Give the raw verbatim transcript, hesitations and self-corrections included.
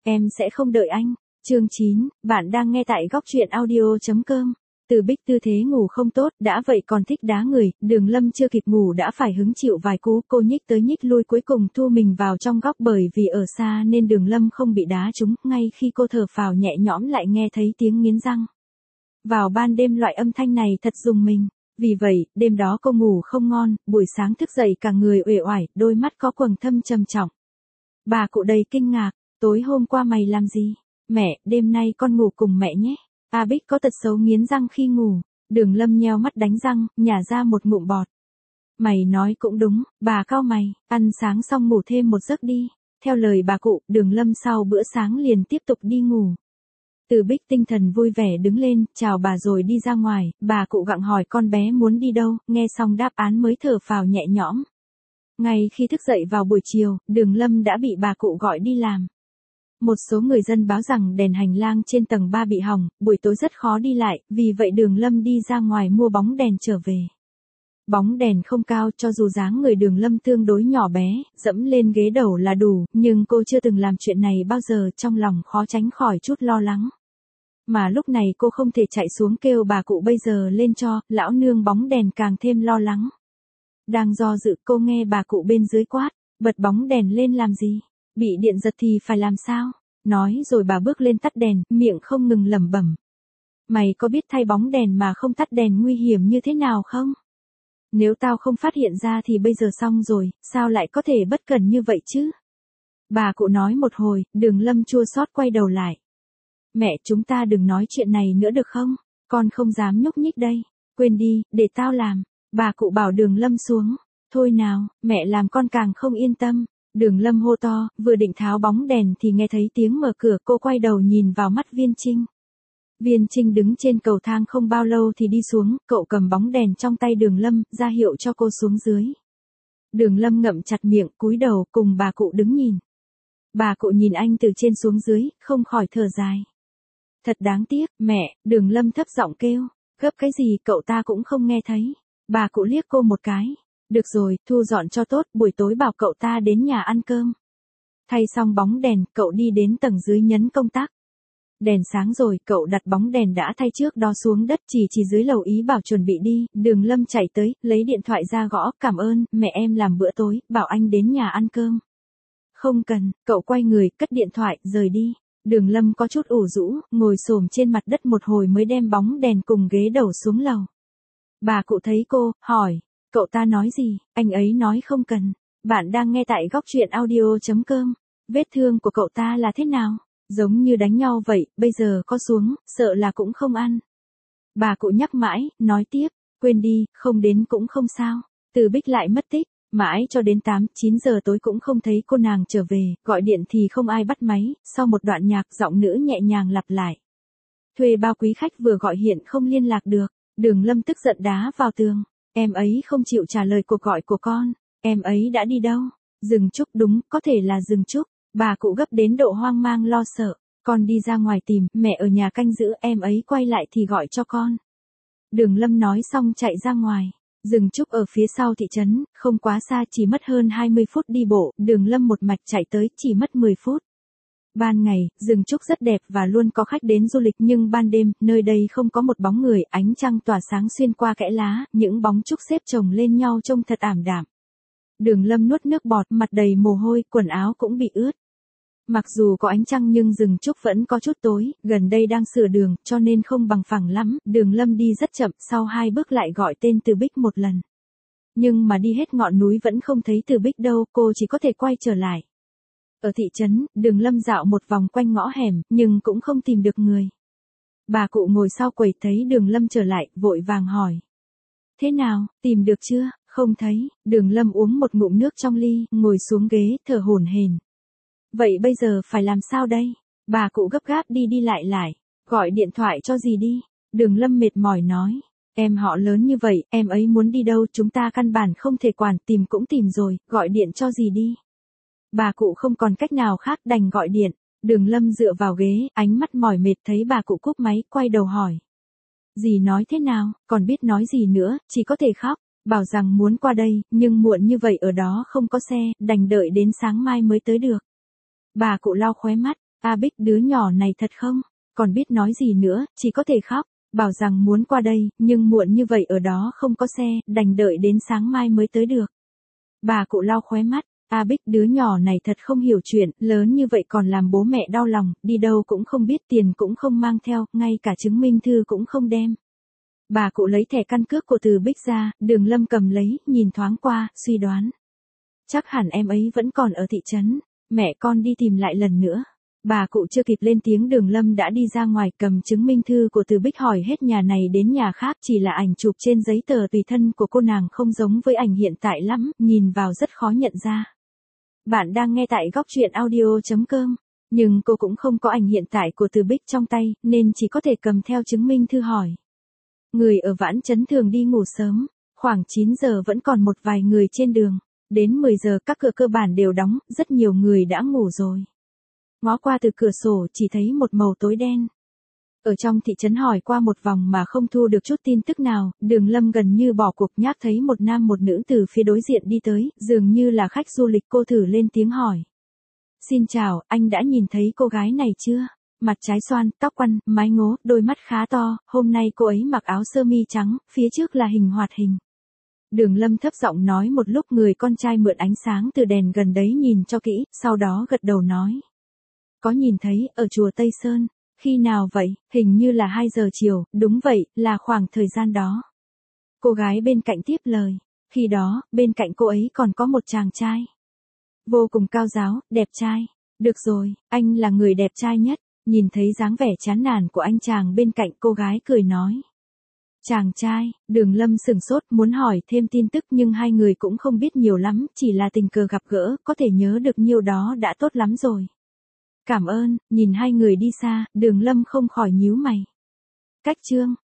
em sẽ không đợi anh. Chương chín, bạn đang nghe tại góc truyện audio chấm com. Từ Bích tư thế ngủ không tốt, đã vậy còn thích đá người, Đường Lâm chưa kịp ngủ đã phải hứng chịu vài cú, cô nhích tới nhích lui cuối cùng thu mình vào trong góc bởi vì ở xa nên Đường Lâm không bị đá trúng, ngay khi cô thở phào nhẹ nhõm lại nghe thấy tiếng nghiến răng. Vào ban đêm loại âm thanh này thật rùng mình, vì vậy, đêm đó cô ngủ không ngon, buổi sáng thức dậy cả người uể oải, đôi mắt có quầng thâm trầm trọng. Bà cụ đầy kinh ngạc, tối hôm qua mày làm gì? Mẹ, đêm nay con ngủ cùng mẹ nhé. A Bích có tật xấu nghiến răng khi ngủ. Đường Lâm nheo mắt đánh răng, nhả ra một ngụm bọt. Mày nói cũng đúng, bà cau mày, ăn sáng xong ngủ thêm một giấc đi. Theo lời bà cụ, Đường Lâm sau bữa sáng liền tiếp tục đi ngủ. Từ Bích tinh thần vui vẻ đứng lên, chào bà rồi đi ra ngoài, bà cụ gặng hỏi con bé muốn đi đâu, nghe xong đáp án mới thở phào nhẹ nhõm. Ngay khi thức dậy vào buổi chiều, Đường Lâm đã bị bà cụ gọi đi làm. Một số người dân báo rằng đèn hành lang trên tầng ba bị hỏng, buổi tối rất khó đi lại, vì vậy Đường Lâm đi ra ngoài mua bóng đèn trở về. Bóng đèn không cao cho dù dáng người Đường Lâm tương đối nhỏ bé, dẫm lên ghế đầu là đủ, nhưng cô chưa từng làm chuyện này bao giờ, trong lòng khó tránh khỏi chút lo lắng. Mà lúc này cô không thể chạy xuống kêu bà cụ bây giờ lên cho, lão nương bóng đèn càng thêm lo lắng. Đang do dự cô nghe bà cụ bên dưới quát, bật bóng đèn lên làm gì? Bị điện giật thì phải làm sao? Nói rồi bà bước lên tắt đèn, miệng không ngừng lẩm bẩm. Mày có biết thay bóng đèn mà không tắt đèn nguy hiểm như thế nào không? Nếu tao không phát hiện ra thì bây giờ xong rồi, sao lại có thể bất cẩn như vậy chứ? Bà cụ nói một hồi, Đường Lâm chua xót quay đầu lại. Mẹ, chúng ta đừng nói chuyện này nữa được không? Con không dám nhúc nhích đây. Quên đi, để tao làm. Bà cụ bảo Đường Lâm xuống. Thôi nào, mẹ làm con càng không yên tâm. Đường Lâm hô to, vừa định tháo bóng đèn thì nghe thấy tiếng mở cửa, cô quay đầu nhìn vào mắt Viên Trinh. Viên Trinh đứng trên cầu thang không bao lâu thì đi xuống, cậu cầm bóng đèn trong tay Đường Lâm, ra hiệu cho cô xuống dưới. Đường Lâm ngậm chặt miệng, cúi đầu, cùng bà cụ đứng nhìn. Bà cụ nhìn anh từ trên xuống dưới, không khỏi thở dài. Thật đáng tiếc, mẹ, Đường Lâm thấp giọng kêu, gấp cái gì cậu ta cũng không nghe thấy. Bà cụ liếc cô một cái. Được rồi, thu dọn cho tốt, buổi tối bảo cậu ta đến nhà ăn cơm. Thay xong bóng đèn, cậu đi đến tầng dưới nhấn công tắc. Đèn sáng rồi, cậu đặt bóng đèn đã thay trước đó xuống đất, chỉ chỉ dưới lầu ý bảo chuẩn bị đi. Đường Lâm chạy tới, lấy điện thoại ra gõ, cảm ơn, mẹ em làm bữa tối, bảo anh đến nhà ăn cơm. Không cần, cậu quay người, cất điện thoại, rời đi. Đường Lâm có chút ủ rũ, ngồi xổm trên mặt đất một hồi mới đem bóng đèn cùng ghế đầu xuống lầu. Bà cụ thấy cô, hỏi, cậu ta nói gì? Anh ấy nói không cần. Bạn đang nghe tại góc truyện audio chấm com. Vết thương của cậu ta là thế nào? Giống như đánh nhau vậy, bây giờ có xuống, sợ là cũng không ăn. Bà cụ nhắc mãi, nói tiếp, quên đi, không đến cũng không sao. Từ Bích lại mất tích, mãi cho đến tám, chín giờ tối cũng không thấy cô nàng trở về, gọi điện thì không ai bắt máy, sau một đoạn nhạc giọng nữ nhẹ nhàng lặp lại. Thuê bao quý khách vừa gọi hiện không liên lạc được, Đường Lâm tức giận đá vào tường. Em ấy không chịu trả lời cuộc gọi của con, em ấy đã đi đâu? Dừng Trúc đúng, có thể là Dừng Trúc. Bà cụ gấp đến độ hoang mang lo sợ, con đi ra ngoài tìm, mẹ ở nhà canh giữ, em ấy quay lại thì gọi cho con. Đường Lâm nói xong chạy ra ngoài. Dừng Trúc ở phía sau thị trấn, không quá xa, chỉ mất hơn hai mươi phút đi bộ, Đường Lâm một mạch chạy tới chỉ mất mười phút. Ban ngày, Dừng Trúc rất đẹp và luôn có khách đến du lịch, nhưng ban đêm, nơi đây không có một bóng người, ánh trăng tỏa sáng xuyên qua kẽ lá, những bóng trúc xếp chồng lên nhau trông thật ảm đạm. Đường Lâm nuốt nước bọt, mặt đầy mồ hôi, quần áo cũng bị ướt. Mặc dù có ánh trăng nhưng Dừng Trúc vẫn có chút tối, gần đây đang sửa đường, cho nên không bằng phẳng lắm, Đường Lâm đi rất chậm, sau hai bước lại gọi tên Từ Bích một lần. Nhưng mà đi hết ngọn núi vẫn không thấy Từ Bích đâu, cô chỉ có thể quay trở lại. Ở thị trấn, Đường Lâm dạo một vòng quanh ngõ hẻm, nhưng cũng không tìm được người. Bà cụ ngồi sau quầy thấy Đường Lâm trở lại, vội vàng hỏi. Thế nào, tìm được chưa? Không thấy. Đường Lâm uống một ngụm nước trong ly, ngồi xuống ghế, thở hổn hển. Vậy bây giờ phải làm sao đây? Bà cụ gấp gáp đi đi lại lại. Gọi điện thoại cho gì đi? Đường Lâm mệt mỏi nói. Em họ lớn như vậy, em ấy muốn đi đâu chúng ta căn bản không thể quản, tìm cũng tìm rồi, gọi điện cho gì đi? Bà cụ không còn cách nào khác đành gọi điện. Đường Lâm dựa vào ghế, ánh mắt mỏi mệt thấy bà cụ cúp máy, quay đầu hỏi. Dì nói thế nào, còn biết nói gì nữa, chỉ có thể khóc, bảo rằng muốn qua đây, nhưng muộn như vậy ở đó không có xe, đành đợi đến sáng mai mới tới được. Bà cụ lau khóe mắt, A Bích đứa nhỏ này thật không, còn biết nói gì nữa, chỉ có thể khóc, bảo rằng muốn qua đây, nhưng muộn như vậy ở đó không có xe, đành đợi đến sáng mai mới tới được. Bà cụ lau khóe mắt, A Bích đứa nhỏ này thật không hiểu chuyện, lớn như vậy còn làm bố mẹ đau lòng, đi đâu cũng không biết, tiền cũng không mang theo, ngay cả chứng minh thư cũng không đem. Bà cụ lấy thẻ căn cước của Từ Bích ra, Đường Lâm cầm lấy, nhìn thoáng qua, suy đoán. Chắc hẳn em ấy vẫn còn ở thị trấn, mẹ con đi tìm lại lần nữa. Bà cụ chưa kịp lên tiếng Đường Lâm đã đi ra ngoài cầm chứng minh thư của Từ Bích hỏi hết nhà này đến nhà khác, chỉ là ảnh chụp trên giấy tờ tùy thân của cô nàng không giống với ảnh hiện tại lắm, nhìn vào rất khó nhận ra. Bạn đang nghe tại góc truyện audio chấm com, nhưng cô cũng không có ảnh hiện tại của Từ Bích trong tay, nên chỉ có thể cầm theo chứng minh thư hỏi. Người ở Vãn Trấn thường đi ngủ sớm, khoảng chín giờ vẫn còn một vài người trên đường, đến mười giờ các cửa cơ bản đều đóng, rất nhiều người đã ngủ rồi. Ngó qua từ cửa sổ chỉ thấy một màu tối đen. Ở trong thị trấn hỏi qua một vòng mà không thu được chút tin tức nào, Đường Lâm gần như bỏ cuộc, nhác thấy một nam một nữ từ phía đối diện đi tới, dường như là khách du lịch, cô thử lên tiếng hỏi. Xin chào, anh đã nhìn thấy cô gái này chưa? Mặt trái xoan, tóc quăn, mái ngố, đôi mắt khá to, hôm nay cô ấy mặc áo sơ mi trắng, phía trước là hình hoạt hình. Đường Lâm thấp giọng nói một lúc, người con trai mượn ánh sáng từ đèn gần đấy nhìn cho kỹ, sau đó gật đầu nói. Có nhìn thấy, ở chùa Tây Sơn. Khi nào vậy? Hình như là hai giờ chiều, đúng vậy, là khoảng thời gian đó. Cô gái bên cạnh tiếp lời. Khi đó, bên cạnh cô ấy còn có một chàng trai. Vô cùng cao giáo, đẹp trai. Được rồi, anh là người đẹp trai nhất. Nhìn thấy dáng vẻ chán nản của anh chàng bên cạnh, cô gái cười nói. Chàng trai, Đường Lâm sửng sốt muốn hỏi thêm tin tức, nhưng hai người cũng không biết nhiều lắm, chỉ là tình cờ gặp gỡ, có thể nhớ được nhiêu đó đã tốt lắm rồi. Cảm ơn, nhìn hai người đi xa, Đường Lâm không khỏi nhíu mày. Cách chương.